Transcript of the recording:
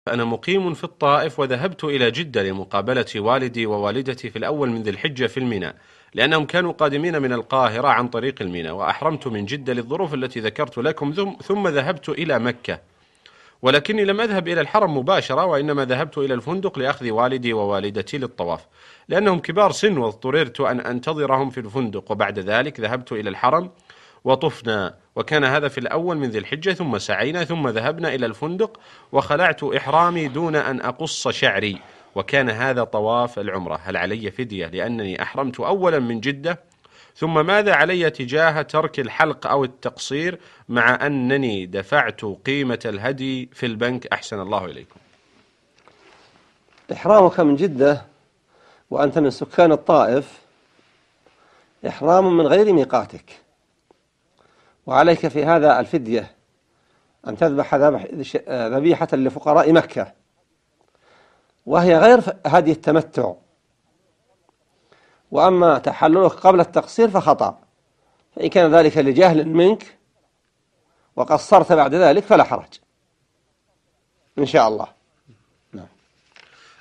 أنا مقيم في الطائف وذهبت إلى جدة لمقابلة والدي ووالدتي في الأول من ذي الحجة في الميناء، لأنهم كانوا قادمين من القاهرة عن طريق الميناء، وأحرمت من جدة للظروف التي ذكرت لكم، ثم ذهبت إلى مكة، ولكني لم أذهب إلى الحرم مباشرة، وإنما ذهبت إلى الفندق لأخذ والدي ووالدتي للطواف، لأنهم كبار سن واضطررت أن أنتظرهم في الفندق، وبعد ذلك ذهبت إلى الحرم وطفنا، وكان هذا في الأول من ذي الحجة، ثم سعينا، ثم ذهبنا إلى الفندق وخلعت إحرامي دون أن أقص شعري، وكان هذا طواف العمرة. هل علي فدية لأنني أحرمت أولا من جدة؟ ثم ماذا علي تجاه ترك الحلق أو التقصير مع أنني دفعت قيمة الهدي في البنك؟ أحسن الله إليكم. إحرامك من جدة وأنت من سكان الطائف إحرام من غير ميقاتك، وعليك في هذا الفدية أن تذبح ذبيحة لفقراء مكة، وهي غير هدي التمتع. وأما تحللك قبل التقصير فخطأ، فإن كان ذلك لجهل منك وقصرت بعد ذلك فلا حرج إن شاء الله.